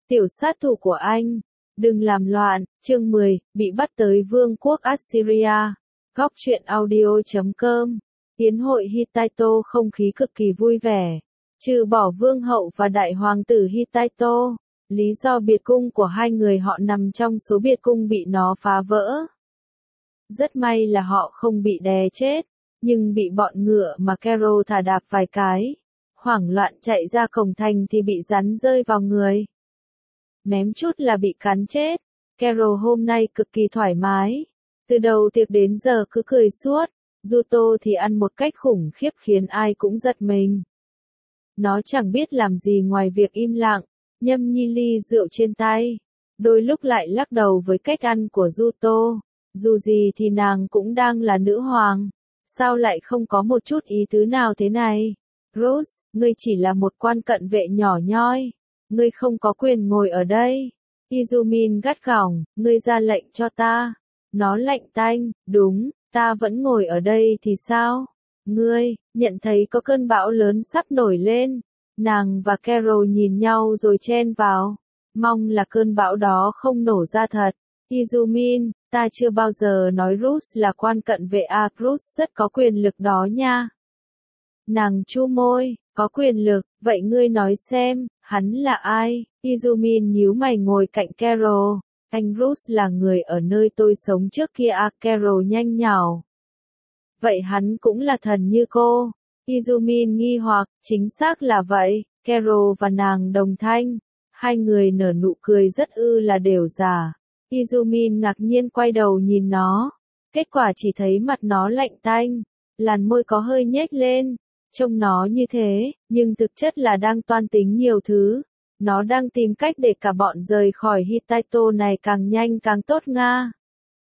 Tiểu sát thủ của anh, đừng làm loạn. Chương 10, bị bắt tới vương quốc Assyria. Góc truyện audio.com. Yến hội Hittite không khí cực kỳ vui vẻ. Trừ bỏ vương hậu và đại hoàng tử Hittite, lý do biệt cung của hai người họ nằm trong số biệt cung bị nó phá vỡ. Rất may là họ không bị đè chết, nhưng bị bọn ngựa mà Carol thả đạp vài cái. Hoảng loạn chạy ra cổng thành thì bị rắn rơi vào người. Mém chút là bị cắn chết. Carol hôm nay cực kỳ thoải mái. Từ đầu tiệc đến giờ cứ cười suốt. Zuto thì ăn một cách khủng khiếp khiến ai cũng giật mình. Nó chẳng biết làm gì ngoài việc im lặng, nhâm nhi ly rượu trên tay. Đôi lúc lại lắc đầu với cách ăn của Zuto. Dù gì thì nàng cũng đang là nữ hoàng. Sao lại không có một chút ý tứ nào thế này? Rose, ngươi chỉ là một quan cận vệ nhỏ nhoi. Ngươi không có quyền ngồi ở đây. Izumin gắt gỏng, ngươi ra lệnh cho ta. Nó lạnh tanh, đúng, ta vẫn ngồi ở đây thì sao? Ngươi, nhận thấy có cơn bão lớn sắp nổi lên. Nàng và Carol nhìn nhau rồi chen vào. Mong là cơn bão đó không nổ ra thật. Izumin, ta chưa bao giờ nói Bruce là quan cận vệ à, Bruce rất có quyền lực đó nha. Nàng chu môi, có quyền lực, vậy ngươi nói xem, hắn là ai? Izumin nhíu mày ngồi cạnh Carol. Anh Bruce là người ở nơi tôi sống trước kia à, Carol nhanh nhảu. Vậy hắn cũng là thần như cô. Izumin nghi hoặc, chính xác là vậy. Carol và nàng đồng thanh. Hai người nở nụ cười rất là đều giả. Izumin ngạc nhiên quay đầu nhìn nó. Kết quả chỉ thấy mặt nó lạnh tanh. Làn môi có hơi nhếch lên. Trông nó như thế, nhưng thực chất là đang toan tính nhiều thứ. Nó đang tìm cách để cả bọn rời khỏi Hittite này càng nhanh càng tốt nga.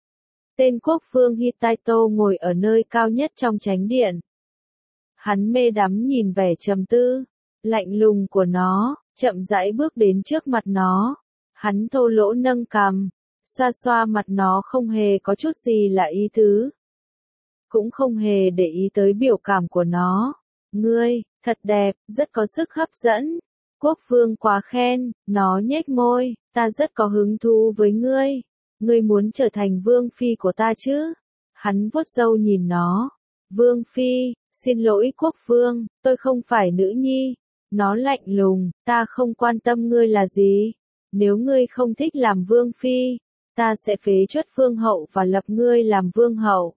Tên quốc vương Hittite ngồi ở nơi cao nhất trong chánh điện. Hắn mê đắm nhìn vẻ trầm tư, lạnh lùng của nó, chậm rãi bước đến trước mặt nó. Hắn thô lỗ nâng cằm, xoa xoa mặt nó không hề có chút gì là ý tứ. Cũng không hề để ý tới biểu cảm của nó. Ngươi, thật đẹp, rất có sức hấp dẫn. Quốc vương quá khen, nó nhếch môi, ta rất có hứng thú với ngươi. Ngươi muốn trở thành vương phi của ta chứ? Hắn vuốt râu nhìn nó. Vương phi, xin lỗi quốc vương, tôi không phải nữ nhi. Nó lạnh lùng, ta không quan tâm ngươi là gì. Nếu ngươi không thích làm vương phi, ta sẽ phế truất vương hậu và lập ngươi làm vương hậu.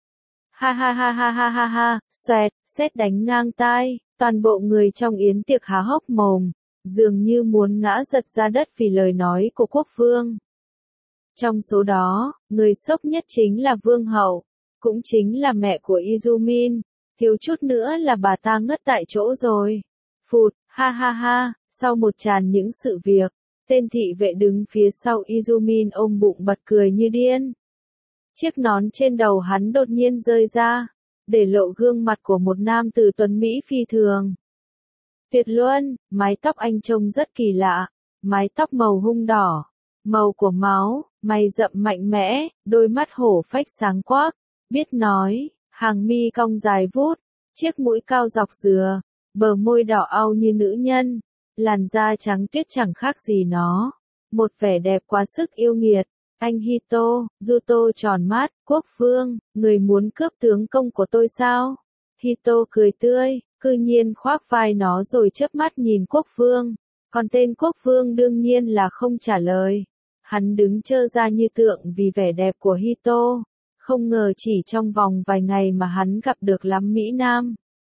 Ha ha ha ha ha ha ha, xoẹt, sét đánh ngang tai, toàn bộ người trong yến tiệc há hốc mồm, dường như muốn ngã giật ra đất vì lời nói của quốc vương. Trong số đó, người sốc nhất chính là vương hậu, cũng chính là mẹ của Izumin, thiếu chút nữa là bà ta ngất tại chỗ rồi. Phụt, ha ha ha, sau một tràn những sự việc, tên thị vệ đứng phía sau Izumin ôm bụng bật cười như điên. Chiếc nón trên đầu hắn đột nhiên rơi ra, để lộ gương mặt của một nam tử tuấn mỹ phi thường. Tuyệt luân, mái tóc anh trông rất kỳ lạ, mái tóc màu hung đỏ, màu của máu, mày rậm mạnh mẽ, đôi mắt hổ phách sáng quắc, biết nói, hàng mi cong dài vút, chiếc mũi cao dọc dừa, bờ môi đỏ au như nữ nhân, làn da trắng tuyết chẳng khác gì nó, một vẻ đẹp quá sức yêu nghiệt. Anh Hito, Zuto tròn mắt, quốc vương, người muốn cướp tướng công của tôi sao? Hito cười tươi, cư nhiên khoác vai nó rồi chớp mắt nhìn quốc vương. Còn tên quốc vương đương nhiên là không trả lời. Hắn đứng trơ ra như tượng vì vẻ đẹp của Hito. Không ngờ chỉ trong vòng vài ngày mà hắn gặp được lắm Mỹ Nam.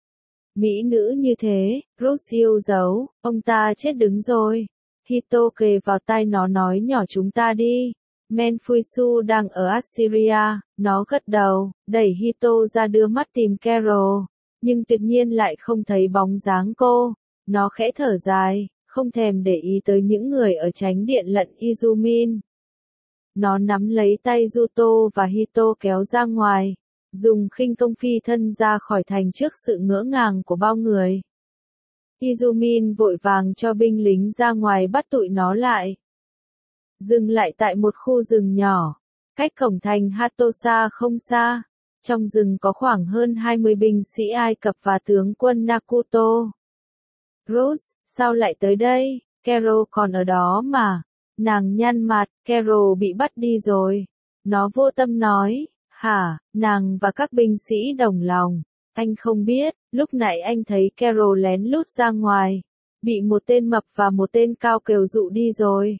Mỹ nữ như thế, Bruce yêu dấu, ông ta chết đứng rồi. Hito kề vào tai nó nói nhỏ chúng ta đi. Menfuisu đang ở Assyria, nó gật đầu, đẩy Hito ra đưa mắt tìm Carol, nhưng tuyệt nhiên lại không thấy bóng dáng cô. Nó khẽ thở dài, không thèm để ý tới những người ở chánh điện lẫn Izumin. Nó nắm lấy tay Zuto và Hito kéo ra ngoài, dùng khinh công phi thân ra khỏi thành trước sự ngỡ ngàng của bao người. Izumin vội vàng cho binh lính ra ngoài bắt tụi nó lại. Dừng lại tại một khu rừng nhỏ, cách cổng thành Hatosa không xa. Trong rừng có khoảng hơn 20 binh sĩ Ai Cập và tướng quân Nakuto. Rose, sao lại tới đây? Carol còn ở đó mà. Nàng nhăn mặt, Carol bị bắt đi rồi. Nó vô tâm nói, hả, nàng và các binh sĩ đồng lòng. Anh không biết, lúc nãy anh thấy Carol lén lút ra ngoài. Bị một tên mập và một tên cao kèo dụ đi rồi.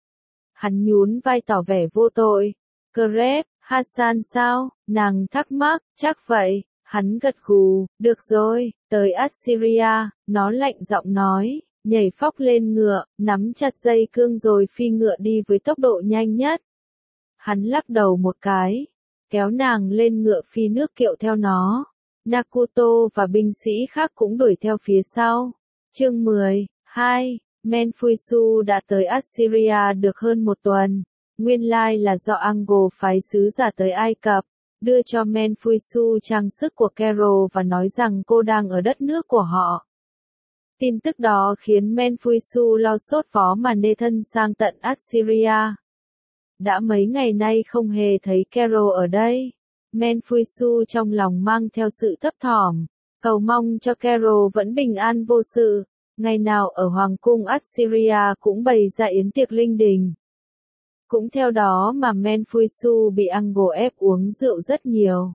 Hắn nhún vai tỏ vẻ vô tội. Crep, Hassan sao? Nàng thắc mắc, chắc vậy. Hắn gật gù, được rồi, tới Assyria, nó lạnh giọng nói, nhảy phóc lên ngựa, nắm chặt dây cương rồi phi ngựa đi với tốc độ nhanh nhất. Hắn lắc đầu một cái, kéo nàng lên ngựa phi nước kiệu theo nó. Nakuto và binh sĩ khác cũng đuổi theo phía sau. Chương 12, Menfuisu đã tới Assyria được hơn một tuần. Nguyên lai là do Ango phái sứ giả tới Ai Cập, đưa cho Menfuisu trang sức của Carol và nói rằng cô đang ở đất nước của họ. Tin tức đó khiến Menfuisu lo sốt vó mà nê thân sang tận Assyria. Đã mấy ngày nay không hề thấy Carol ở đây. Menfuisu trong lòng mang theo sự thấp thỏm, cầu mong cho Carol vẫn bình an vô sự. Ngày nào ở Hoàng cung Assyria cũng bày ra yến tiệc linh đình. Cũng theo đó mà Menfuisu bị Ango ép uống rượu rất nhiều.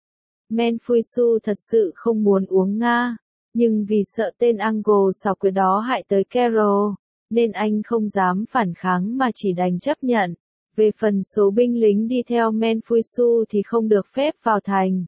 Menfuisu thật sự không muốn uống Nga, nhưng vì sợ tên Ango xảo quyệt đó hại tới Carol, nên anh không dám phản kháng mà chỉ đành chấp nhận. Về phần số binh lính đi theo Menfuisu thì không được phép vào thành.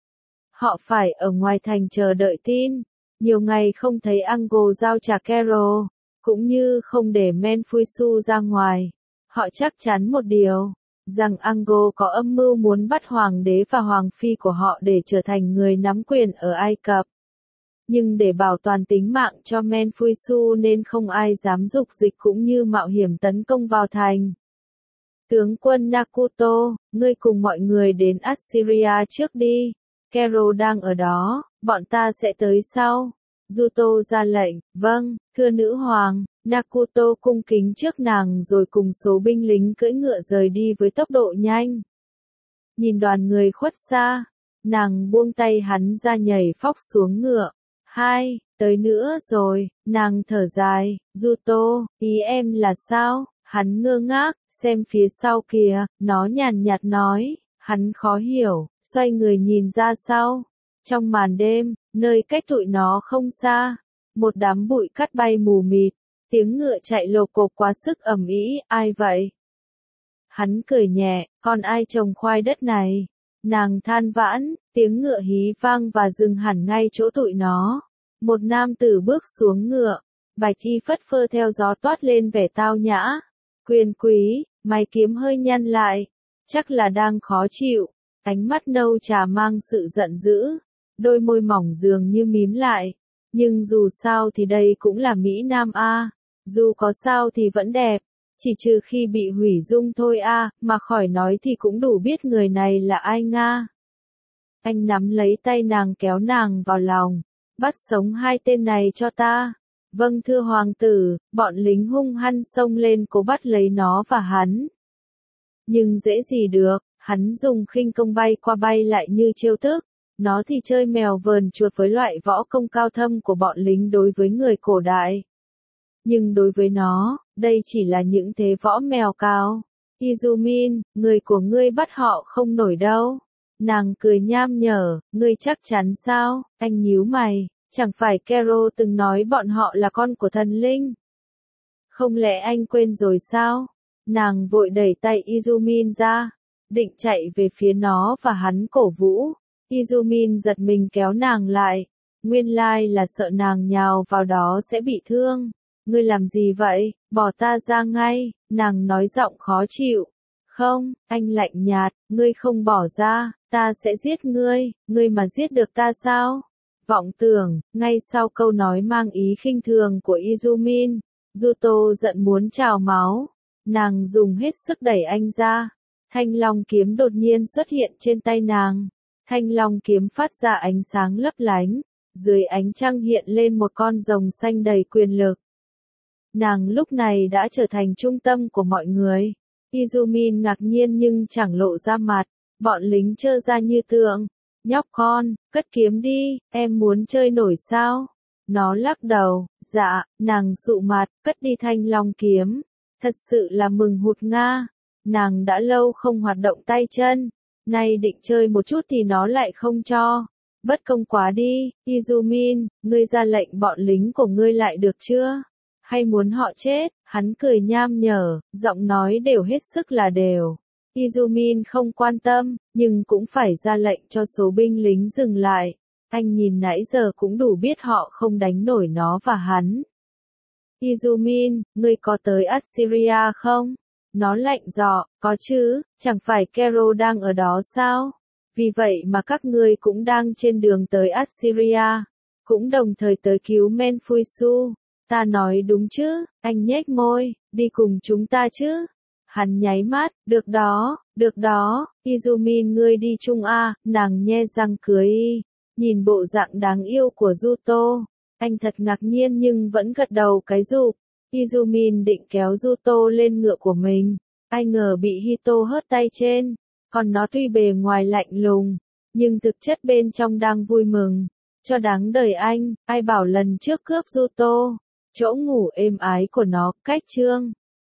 Họ phải ở ngoài thành chờ đợi tin. Nhiều ngày không thấy Ango giao trả Carol, cũng như không để Menfuisu ra ngoài. Họ chắc chắn một điều, rằng Ango có âm mưu muốn bắt hoàng đế và hoàng phi của họ để trở thành người nắm quyền ở Ai Cập. Nhưng để bảo toàn tính mạng cho Menfuisu nên không ai dám dục dịch cũng như mạo hiểm tấn công vào thành. Tướng quân Nakuto, ngươi cùng mọi người đến Assyria trước đi. Carol đang ở đó, bọn ta sẽ tới sau. Zuto ra lệnh, vâng, thưa nữ hoàng. Nakuto cung kính trước nàng rồi cùng số binh lính cưỡi ngựa rời đi với tốc độ nhanh. Nhìn đoàn người khuất xa, nàng buông tay hắn ra nhảy phóc xuống ngựa. Hai, tới nữa rồi, nàng thở dài, Zuto, ý em là sao? Hắn ngơ ngác, xem phía sau kìa, nó nhàn nhạt nói, hắn khó hiểu, xoay người nhìn ra sau. Trong màn đêm, nơi cách tụi nó không xa, một đám bụi cát bay mù mịt, tiếng ngựa chạy lộp cộp quá sức ầm ĩ, ai vậy? Hắn cười nhẹ, con ai trồng khoai đất này? Nàng than vãn, tiếng ngựa hí vang và dừng hẳn ngay chỗ tụi nó. Một nam tử bước xuống ngựa, bạch y phất phơ theo gió toát lên vẻ tao nhã. Quyền quý, mày kiếm hơi nhăn lại, chắc là đang khó chịu, ánh mắt nâu trà mang sự giận dữ, đôi môi mỏng dường như mím lại, nhưng dù sao thì đây cũng là Mỹ Nam a, dù có sao thì vẫn đẹp, chỉ trừ khi bị hủy dung thôi a, mà khỏi nói thì cũng đủ biết người này là ai Nga. Anh nắm lấy tay nàng kéo nàng vào lòng, bắt sống hai tên này cho ta. Vâng thưa hoàng tử, bọn lính hung hăng xông lên cố bắt lấy nó và hắn. Nhưng dễ gì được, hắn dùng khinh công bay qua bay lại như trêu tức. Nó thì chơi mèo vờn chuột với loại võ công cao thâm của bọn lính đối với người cổ đại. Nhưng đối với nó, đây chỉ là những thế võ mèo cao. Izumin, người của ngươi bắt họ không nổi đâu. Nàng cười nham nhở, ngươi chắc chắn sao? Anh nhíu mày. Chẳng phải Carol từng nói bọn họ là con của thần linh? Không lẽ anh quên rồi sao? Nàng vội đẩy tay Izumin ra, định chạy về phía nó và hắn cổ vũ. Izumin giật mình kéo nàng lại. Nguyên lai là sợ nàng nhào vào đó sẽ bị thương. Ngươi làm gì vậy? Bỏ ta ra ngay, nàng nói giọng khó chịu. Không, anh lạnh nhạt, ngươi không bỏ ra, ta sẽ giết ngươi mà giết được ta sao? Vọng tưởng, ngay sau câu nói mang ý khinh thường của Izumin, Zuto giận muốn trào máu. Nàng dùng hết sức đẩy anh ra. Thanh long kiếm đột nhiên xuất hiện trên tay nàng. Thanh long kiếm phát ra ánh sáng lấp lánh. Dưới ánh trăng hiện lên một con rồng xanh đầy quyền lực. Nàng lúc này đã trở thành trung tâm của mọi người. Izumin ngạc nhiên nhưng chẳng lộ ra mặt. Bọn lính trơ ra như tượng. Nhóc con, cất kiếm đi, em muốn chơi nổi sao? Nó lắc đầu, dạ, nàng sụ mặt, cất đi thanh long kiếm. Thật sự là mừng hụt nga. Nàng đã lâu không hoạt động tay chân. Nay định chơi một chút thì nó lại không cho. Bất công quá đi, Izumin, ngươi ra lệnh bọn lính của ngươi lại được chưa? Hay muốn họ chết? Hắn cười nham nhở, giọng nói đều hết sức là đều. Izumin không quan tâm, nhưng cũng phải ra lệnh cho số binh lính dừng lại. Anh nhìn nãy giờ cũng đủ biết họ không đánh nổi nó và hắn. Izumin, ngươi có tới Assyria không? Nó lạnh giọng, có chứ, chẳng phải Kero đang ở đó sao? Vì vậy mà các ngươi cũng đang trên đường tới Assyria, cũng đồng thời tới cứu Menfuisu. Ta nói đúng chứ? Anh nhếch môi, đi cùng chúng ta chứ? Hắn nháy mắt, được đó, Izumin ngươi đi chung a, nàng nhe răng cười y. Nhìn bộ dạng đáng yêu của Yuto, anh thật ngạc nhiên nhưng vẫn gật đầu cái rụp. Izumin định kéo Yuto lên ngựa của mình, ai ngờ bị Hito hớt tay trên. Còn nó tuy bề ngoài lạnh lùng, nhưng thực chất bên trong đang vui mừng. Cho đáng đời anh, ai bảo lần trước cướp Yuto, chỗ ngủ êm ái của nó, cách chương.